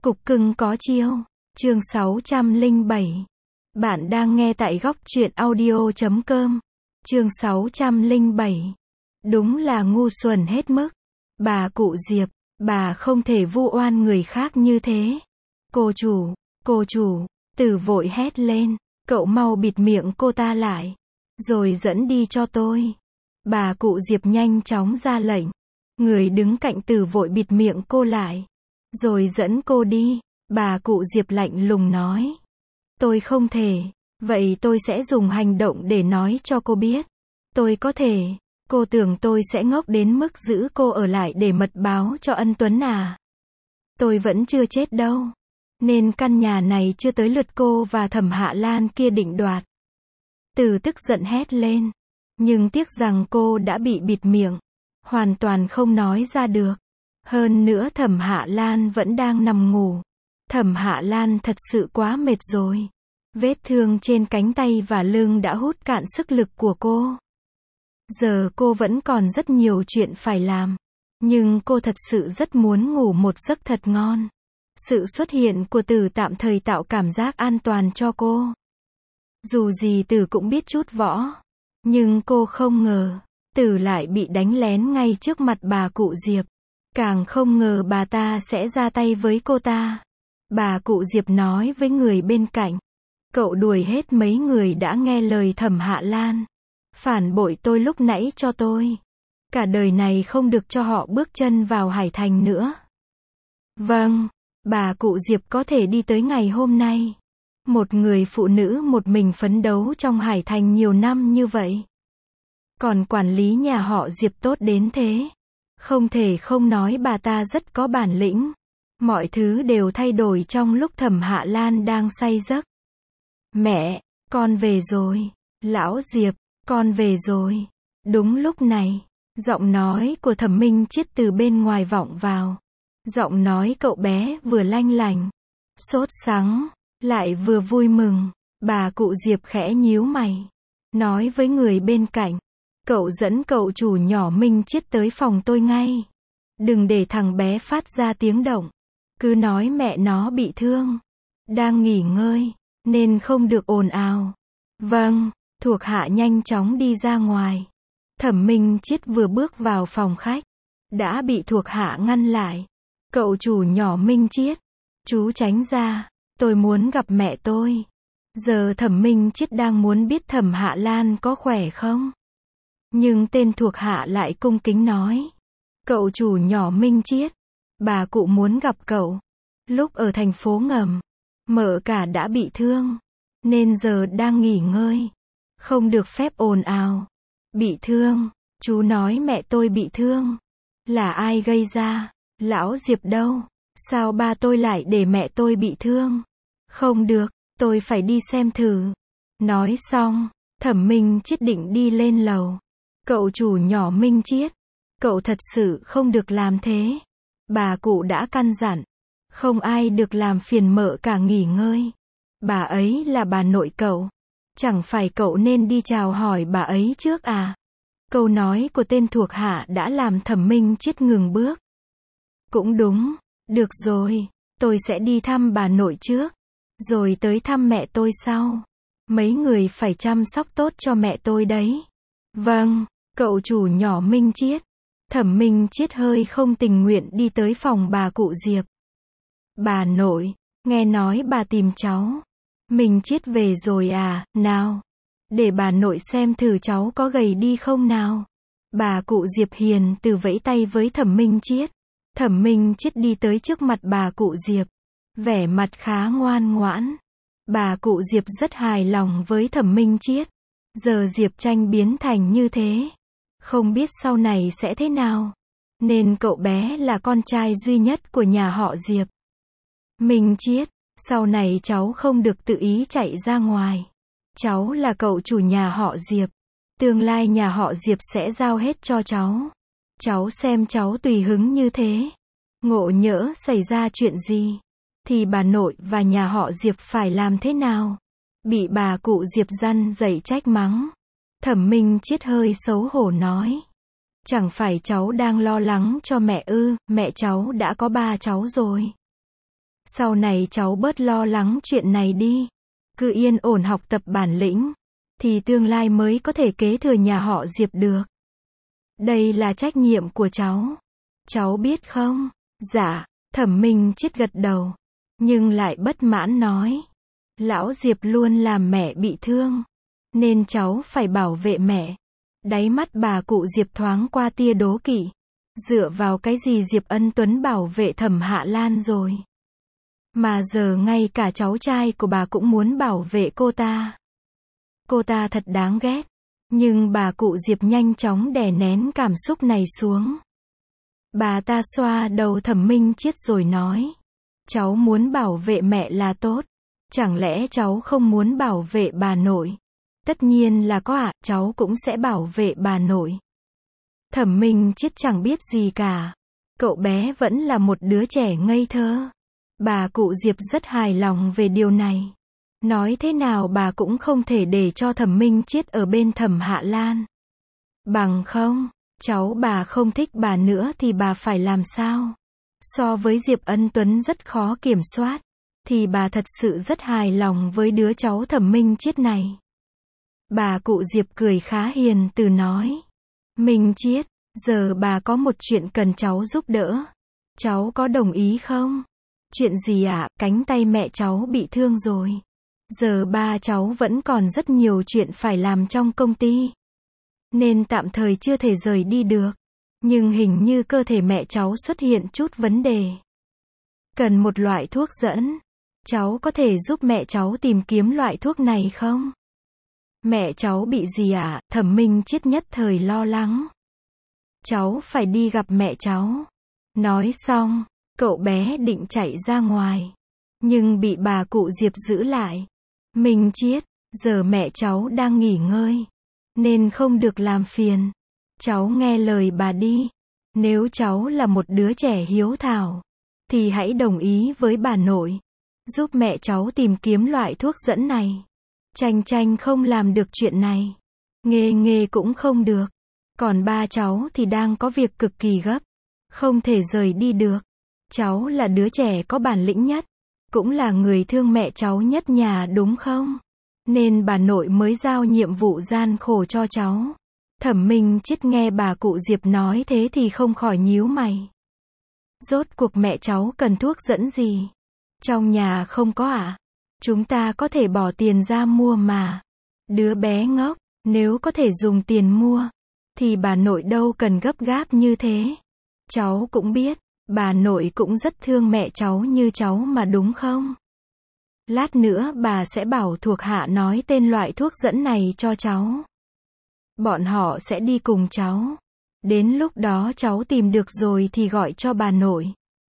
Cục cưng có chiêu. Chương 607. Bạn đang nghe tại góc truyện audio.com. Chương 607. Đúng là ngu xuẩn hết mức. Bà cụ Diệp, bà không thể vu oan người khác như thế. Cô chủ, Từ vội hét lên, cậu mau bịt miệng cô ta lại, rồi dẫn đi cho tôi. Bà cụ Diệp nhanh chóng ra lệnh. Người đứng cạnh Từ vội bịt miệng cô lại, rồi dẫn cô đi. Bà cụ Diệp lạnh lùng nói. Tôi không thể. Vậy tôi sẽ dùng hành động để nói cho cô biết. Tôi có thể. Cô tưởng tôi sẽ ngốc đến mức giữ cô ở lại để mật báo cho Ân Tuấn à? Tôi vẫn chưa chết đâu. Nên căn nhà này chưa tới lượt cô và Thẩm Hạ Lan kia định đoạt. Từ tức giận hét lên. Nhưng tiếc rằng cô đã bị bịt miệng. Hoàn toàn không nói ra được. Hơn nữa Thẩm Hạ Lan vẫn đang nằm ngủ. Thẩm Hạ Lan thật sự quá mệt rồi. Vết thương trên cánh tay và lưng đã hút cạn sức lực của cô. Giờ cô vẫn còn rất nhiều chuyện phải làm. Nhưng cô thật sự rất muốn ngủ một giấc thật ngon. Sự xuất hiện của Từ tạm thời tạo cảm giác an toàn cho cô. Dù gì Từ cũng biết chút võ. Nhưng cô không ngờ, Từ lại bị đánh lén ngay trước mặt bà cụ Diệp. Càng không ngờ bà ta sẽ ra tay với cô ta. Bà cụ Diệp nói với người bên cạnh. Cậu đuổi hết mấy người đã nghe lời Thẩm Hạ Lan. Phản bội tôi lúc nãy cho tôi. Cả đời này không được cho họ bước chân vào Hải Thành nữa. Vâng, bà cụ Diệp có thể đi tới ngày hôm nay. Một người phụ nữ một mình phấn đấu trong Hải Thành nhiều năm như vậy. Còn quản lý nhà họ Diệp tốt đến thế. Không thể không nói bà ta rất có bản lĩnh. Mọi thứ đều thay đổi trong lúc Thẩm Hạ Lan đang say giấc. Mẹ, con về rồi. Lão Diệp, con về rồi. Đúng lúc này, giọng nói của Thẩm Minh Chiết từ bên ngoài vọng vào. Giọng nói cậu bé vừa lanh lành, sốt sắng, lại vừa vui mừng. Bà cụ Diệp khẽ nhíu mày, nói với người bên cạnh. Cậu dẫn cậu chủ nhỏ Minh Chiết tới phòng tôi ngay. Đừng để thằng bé phát ra tiếng động. Cứ nói mẹ nó bị thương, đang nghỉ ngơi, nên không được ồn ào. Vâng, thuộc hạ nhanh chóng đi ra ngoài. Thẩm Minh Chiết vừa bước vào phòng khách, đã bị thuộc hạ ngăn lại. Cậu chủ nhỏ Minh Chiết, chú tránh ra, tôi muốn gặp mẹ tôi. Giờ Thẩm Minh Chiết đang muốn biết Thẩm Hạ Lan có khỏe không. Nhưng tên thuộc hạ lại cung kính nói. Cậu chủ nhỏ Minh Chiết, bà cụ muốn gặp cậu. Lúc ở thành phố ngầm, mợ cả đã bị thương, nên giờ đang nghỉ ngơi. Không được phép ồn ào. Bị thương, chú nói mẹ tôi bị thương. Là ai gây ra? Lão Diệp đâu? Sao ba tôi lại để mẹ tôi bị thương? Không được, tôi phải đi xem thử. Nói xong, Thẩm Minh Chiết định đi lên lầu. Cậu chủ nhỏ Minh Chiết, cậu thật sự không được làm thế. Bà cụ đã căn dặn, không ai được làm phiền mợ cả nghỉ ngơi. Bà ấy là bà nội cậu. Chẳng phải cậu nên đi chào hỏi bà ấy trước à? Câu nói của tên thuộc hạ đã làm Thẩm Minh Chiết ngừng bước. Cũng đúng, được rồi, tôi sẽ đi thăm bà nội trước, rồi tới thăm mẹ tôi sau. Mấy người phải chăm sóc tốt cho mẹ tôi đấy. Vâng, cậu chủ nhỏ Minh Chiết. Thẩm Minh Chiết hơi không tình nguyện đi tới phòng bà cụ Diệp. Bà nội, nghe nói bà tìm cháu. Minh Chiết về rồi à? Nào, để bà nội xem thử cháu có gầy đi không nào. Bà cụ Diệp hiền từ vẫy tay với Thẩm Minh Chiết. Thẩm Minh Chiết đi tới trước mặt bà cụ Diệp, vẻ mặt khá ngoan ngoãn. Bà cụ Diệp rất hài lòng với Thẩm Minh Chiết. Giờ Diệp Tranh biến thành như thế, không biết sau này sẽ thế nào. Nên cậu bé là con trai duy nhất của nhà họ Diệp. Minh Chiết, sau này cháu không được tự ý chạy ra ngoài. Cháu là cậu chủ nhà họ Diệp. Tương lai nhà họ Diệp sẽ giao hết cho cháu. Cháu xem cháu tùy hứng như thế. Ngộ nhỡ xảy ra chuyện gì, thì bà nội và nhà họ Diệp phải làm thế nào? Bị bà cụ Diệp răn dạy trách mắng. Thẩm Minh Chiết hơi xấu hổ nói. Chẳng phải cháu đang lo lắng cho mẹ ư? Mẹ cháu đã có 3 cháu rồi. Sau này cháu bớt lo lắng chuyện này đi. Cứ yên ổn học tập bản lĩnh, thì tương lai mới có thể kế thừa nhà họ Diệp được. Đây là trách nhiệm của cháu. Cháu biết không? Dạ, Thẩm Minh Chiết gật đầu. Nhưng lại bất mãn nói. Lão Diệp luôn làm mẹ bị thương. Nên cháu phải bảo vệ mẹ. Đáy mắt bà cụ Diệp thoáng qua tia đố kỵ. Dựa vào cái gì Diệp Ân Tuấn bảo vệ Thẩm Hạ Lan rồi? Mà giờ ngay cả cháu trai của bà cũng muốn bảo vệ cô ta. Cô ta thật đáng ghét. Nhưng bà cụ Diệp nhanh chóng đè nén cảm xúc này xuống. Bà ta xoa đầu Thẩm Minh Chiết rồi nói. Cháu muốn bảo vệ mẹ là tốt. Chẳng lẽ cháu không muốn bảo vệ bà nội? Tất nhiên là có ạ, cháu cũng sẽ bảo vệ bà nội. Thẩm Minh Chiết chẳng biết gì cả. Cậu bé vẫn là một đứa trẻ ngây thơ. Bà cụ Diệp rất hài lòng về điều này. Nói thế nào bà cũng không thể để cho Thẩm Minh Chiết ở bên Thẩm Hạ Lan. Bằng không, cháu bà không thích bà nữa thì bà phải làm sao? So với Diệp Ân Tuấn rất khó kiểm soát, thì bà thật sự rất hài lòng với đứa cháu Thẩm Minh Chiết này. Bà cụ Diệp cười khá hiền từ nói. Minh Chiết, giờ bà có một chuyện cần cháu giúp đỡ. Cháu có đồng ý không? Chuyện gì ạ? Cánh tay mẹ cháu bị thương rồi. Giờ ba cháu vẫn còn rất nhiều chuyện phải làm trong công ty. Nên tạm thời chưa thể rời đi được. Nhưng hình như cơ thể mẹ cháu xuất hiện chút vấn đề. Cần một loại thuốc dẫn. Cháu có thể giúp mẹ cháu tìm kiếm loại thuốc này không? Mẹ cháu bị gì ạ? Thẩm Minh Chiết nhất thời lo lắng. Cháu phải đi gặp mẹ cháu. Nói xong, cậu bé định chạy ra ngoài. Nhưng bị bà cụ Diệp giữ lại. Minh Chiết, giờ mẹ cháu đang nghỉ ngơi. Nên không được làm phiền. Cháu nghe lời bà đi. Nếu cháu là một đứa trẻ hiếu thảo, thì hãy đồng ý với bà nội. Giúp mẹ cháu tìm kiếm loại thuốc dẫn này. Tranh Tranh không làm được chuyện này. Nghê Nghê cũng không được. Còn ba cháu thì đang có việc cực kỳ gấp. Không thể rời đi được. Cháu là đứa trẻ có bản lĩnh nhất. Cũng là người thương mẹ cháu nhất nhà đúng không? Nên bà nội mới giao nhiệm vụ gian khổ cho cháu. Thẩm Minh Chiết nghe bà cụ Diệp nói thế thì không khỏi nhíu mày. Rốt cuộc mẹ cháu cần thuốc dẫn gì? Trong nhà không có ạ? Chúng ta có thể bỏ tiền ra mua mà. Đứa bé ngốc, nếu có thể dùng tiền mua, thì bà nội đâu cần gấp gáp như thế. Cháu cũng biết, bà nội cũng rất thương mẹ cháu như cháu mà đúng không? Lát nữa bà sẽ bảo thuộc hạ nói tên loại thuốc dẫn này cho cháu. Bọn họ sẽ đi cùng cháu. Đến lúc đó cháu tìm được rồi thì gọi cho bà nội.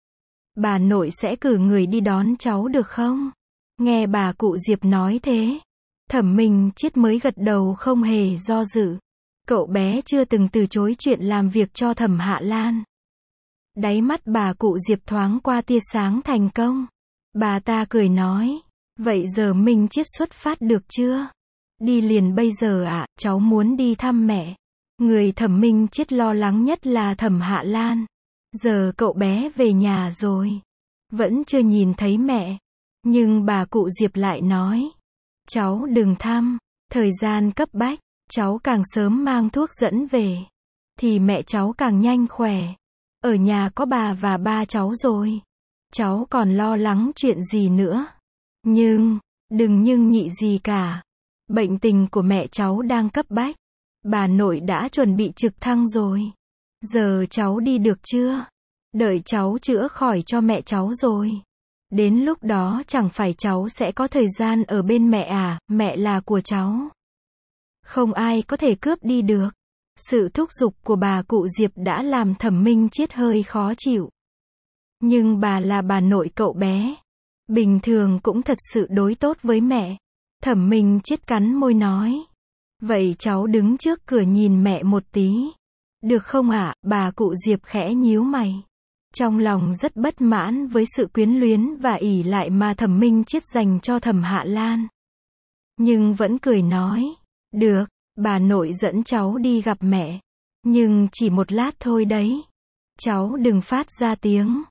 Bà nội sẽ cử người đi đón cháu được không? Nghe bà cụ Diệp nói thế, Thẩm Minh Chiết mới gật đầu không hề do dự. Cậu bé chưa từng từ chối chuyện làm việc cho Thẩm Hạ Lan. Đáy mắt bà cụ Diệp thoáng qua tia sáng thành công. Bà ta cười nói, vậy giờ Minh Chiết xuất phát được chưa? Đi liền bây giờ ạ, cháu muốn đi thăm mẹ. Người Thẩm Minh Chiết lo lắng nhất là Thẩm Hạ Lan. Giờ cậu bé về nhà rồi, vẫn chưa nhìn thấy mẹ. Nhưng bà cụ Diệp lại nói, cháu đừng thăm, thời gian cấp bách, cháu càng sớm mang thuốc dẫn về, thì mẹ cháu càng nhanh khỏe. Ở nhà có bà và ba cháu rồi, cháu còn lo lắng chuyện gì nữa. Nhưng, đừng nhưng nhị gì cả. Bệnh tình của mẹ cháu đang cấp bách. Bà nội đã chuẩn bị trực thăng rồi. Giờ cháu đi được chưa? Đợi cháu chữa khỏi cho mẹ cháu rồi. Đến lúc đó chẳng phải cháu sẽ có thời gian ở bên mẹ à, mẹ là của cháu. Không ai có thể cướp đi được. Sự thúc giục của bà cụ Diệp đã làm Thẩm Minh Chiết hơi khó chịu. Nhưng bà là bà nội cậu bé. Bình thường cũng thật sự đối tốt với mẹ. Thẩm Minh Chiết cắn môi nói. Vậy cháu đứng trước cửa nhìn mẹ một tí. Được không ạ? Bà cụ Diệp khẽ nhíu mày. Trong lòng rất bất mãn với sự quyến luyến và ỷ lại mà Thẩm Minh Chiết dành cho Thẩm Hạ Lan. Nhưng vẫn cười nói. Được, bà nội dẫn cháu đi gặp mẹ. Nhưng chỉ một lát thôi đấy. Cháu đừng phát ra tiếng.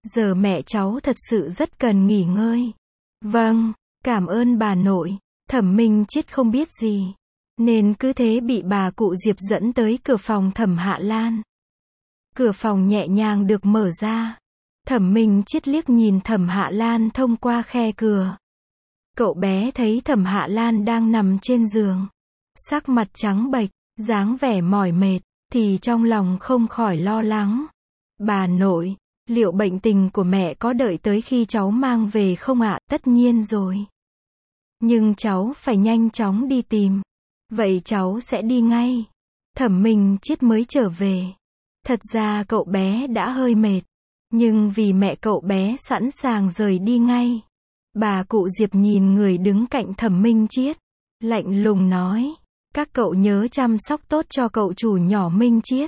giờ mẹ cháu thật sự rất cần nghỉ ngơi. Vâng, cảm ơn bà nội. Thẩm Minh Chiết không biết gì, nên cứ thế bị bà cụ Diệp dẫn tới cửa phòng Thẩm Hạ Lan. Cửa phòng nhẹ nhàng được mở ra. Thẩm Minh Chiết liếc nhìn Thẩm Hạ Lan thông qua khe cửa. Cậu bé thấy Thẩm Hạ Lan đang nằm trên giường, sắc mặt trắng bệch, dáng vẻ mỏi mệt, thì trong lòng không khỏi lo lắng. Bà nội, liệu bệnh tình của mẹ có đợi tới khi cháu mang về không ạ? Tất nhiên rồi. Nhưng cháu phải nhanh chóng đi tìm. Vậy cháu sẽ đi ngay. Thẩm Minh Chiết mới trở về. Thật ra cậu bé đã hơi mệt, nhưng vì mẹ cậu bé sẵn sàng rời đi ngay. Bà cụ Diệp nhìn người đứng cạnh Thẩm Minh Chiết, lạnh lùng nói, các cậu nhớ chăm sóc tốt cho cậu chủ nhỏ Minh Chiết.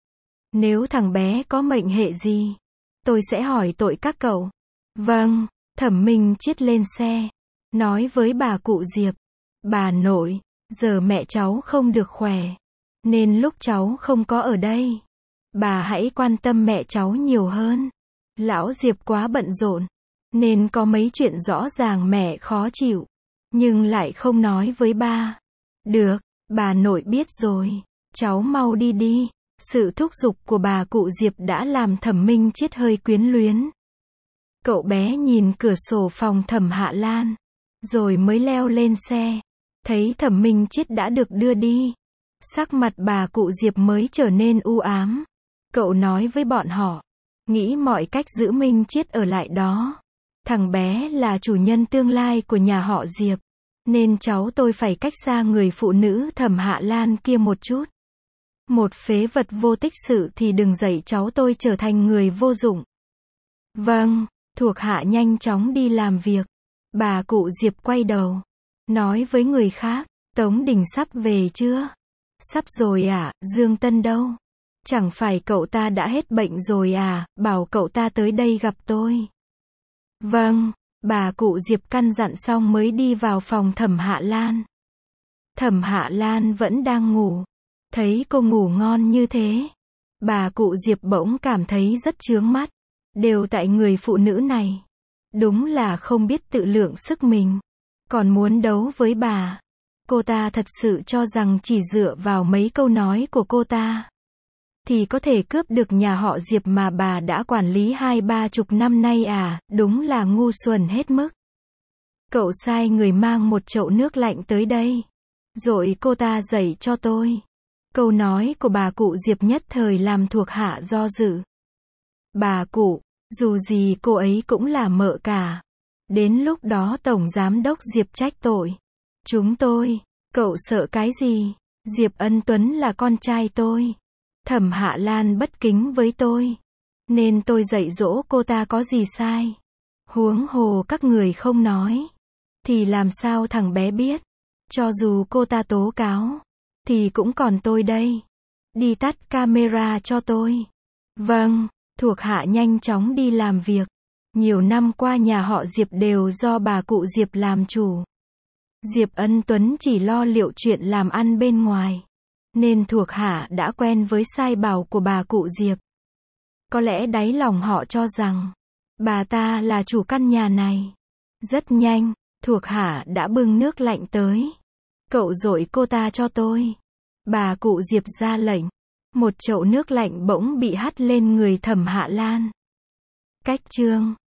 Nếu thằng bé có mệnh hệ gì, tôi sẽ hỏi tội các cậu. Vâng, Thẩm Minh Chiết lên xe, nói với bà cụ Diệp, bà nội, giờ mẹ cháu không được khỏe, nên lúc cháu không có ở đây, bà hãy quan tâm mẹ cháu nhiều hơn. Lão Diệp quá bận rộn, nên có mấy chuyện rõ ràng mẹ khó chịu, nhưng lại không nói với ba. Được, bà nội biết rồi, cháu mau đi đi. Sự thúc giục của bà cụ Diệp đã làm Thẩm Minh Chiết hơi quyến luyến. Cậu bé nhìn cửa sổ phòng Thẩm Hạ Lan, rồi mới leo lên xe. Thấy Thẩm Minh Chiết đã được đưa đi, sắc mặt bà cụ Diệp mới trở nên u ám. Cậu nói với bọn họ, nghĩ mọi cách giữ Minh Chiết ở lại đó. Thằng bé là chủ nhân tương lai của nhà họ Diệp, nên cháu tôi phải cách xa người phụ nữ Thẩm Hạ Lan kia một chút. Một phế vật vô tích sự thì đừng dạy cháu tôi trở thành người vô dụng. Vâng, thuộc hạ nhanh chóng đi làm việc. Bà cụ Diệp quay đầu, nói với người khác, Tống Đình sắp về chưa? Sắp rồi ạ, Dương Tân đâu? Chẳng phải cậu ta đã hết bệnh rồi à, bảo cậu ta tới đây gặp tôi. Vâng, bà cụ Diệp căn dặn xong mới đi vào phòng Thẩm Hạ Lan. Thẩm Hạ Lan vẫn đang ngủ. Thấy cô ngủ ngon như thế, bà cụ Diệp bỗng cảm thấy rất chướng mắt. Đều tại người phụ nữ này. Đúng là không biết tự lượng sức mình. Còn muốn đấu với bà. Cô ta thật sự cho rằng chỉ dựa vào mấy câu nói của cô ta thì có thể cướp được nhà họ Diệp mà bà đã quản lý 20-30 năm nay à, đúng là ngu xuẩn hết mức. Cậu sai người mang một chậu nước lạnh tới đây, rồi cô ta dạy cho tôi. Câu nói của bà cụ Diệp nhất thời làm thuộc hạ do dự. Bà cụ, dù gì cô ấy cũng là mợ cả. Đến lúc đó Tổng Giám đốc Diệp trách tội chúng tôi, cậu sợ cái gì? Diệp Ân Tuấn là con trai tôi. Thẩm Hạ Lan bất kính với tôi, nên tôi dạy dỗ cô ta có gì sai. Huống hồ các người không nói, thì làm sao thằng bé biết? Cho dù cô ta tố cáo, thì cũng còn tôi đây. Đi tắt camera cho tôi. Vâng, thuộc hạ nhanh chóng đi làm việc. Nhiều năm qua nhà họ Diệp đều do bà cụ Diệp làm chủ. Diệp Ân Tuấn chỉ lo liệu chuyện làm ăn bên ngoài, nên thuộc hạ đã quen với sai bảo của bà cụ Diệp. Có lẽ đáy lòng họ cho rằng bà ta là chủ căn nhà này. Rất nhanh, thuộc hạ đã bưng nước lạnh tới. Cậu dội cô ta cho tôi. Bà cụ Diệp ra lệnh. Một chậu nước lạnh bỗng bị hắt lên người Thẩm Hạ Lan. Cách chương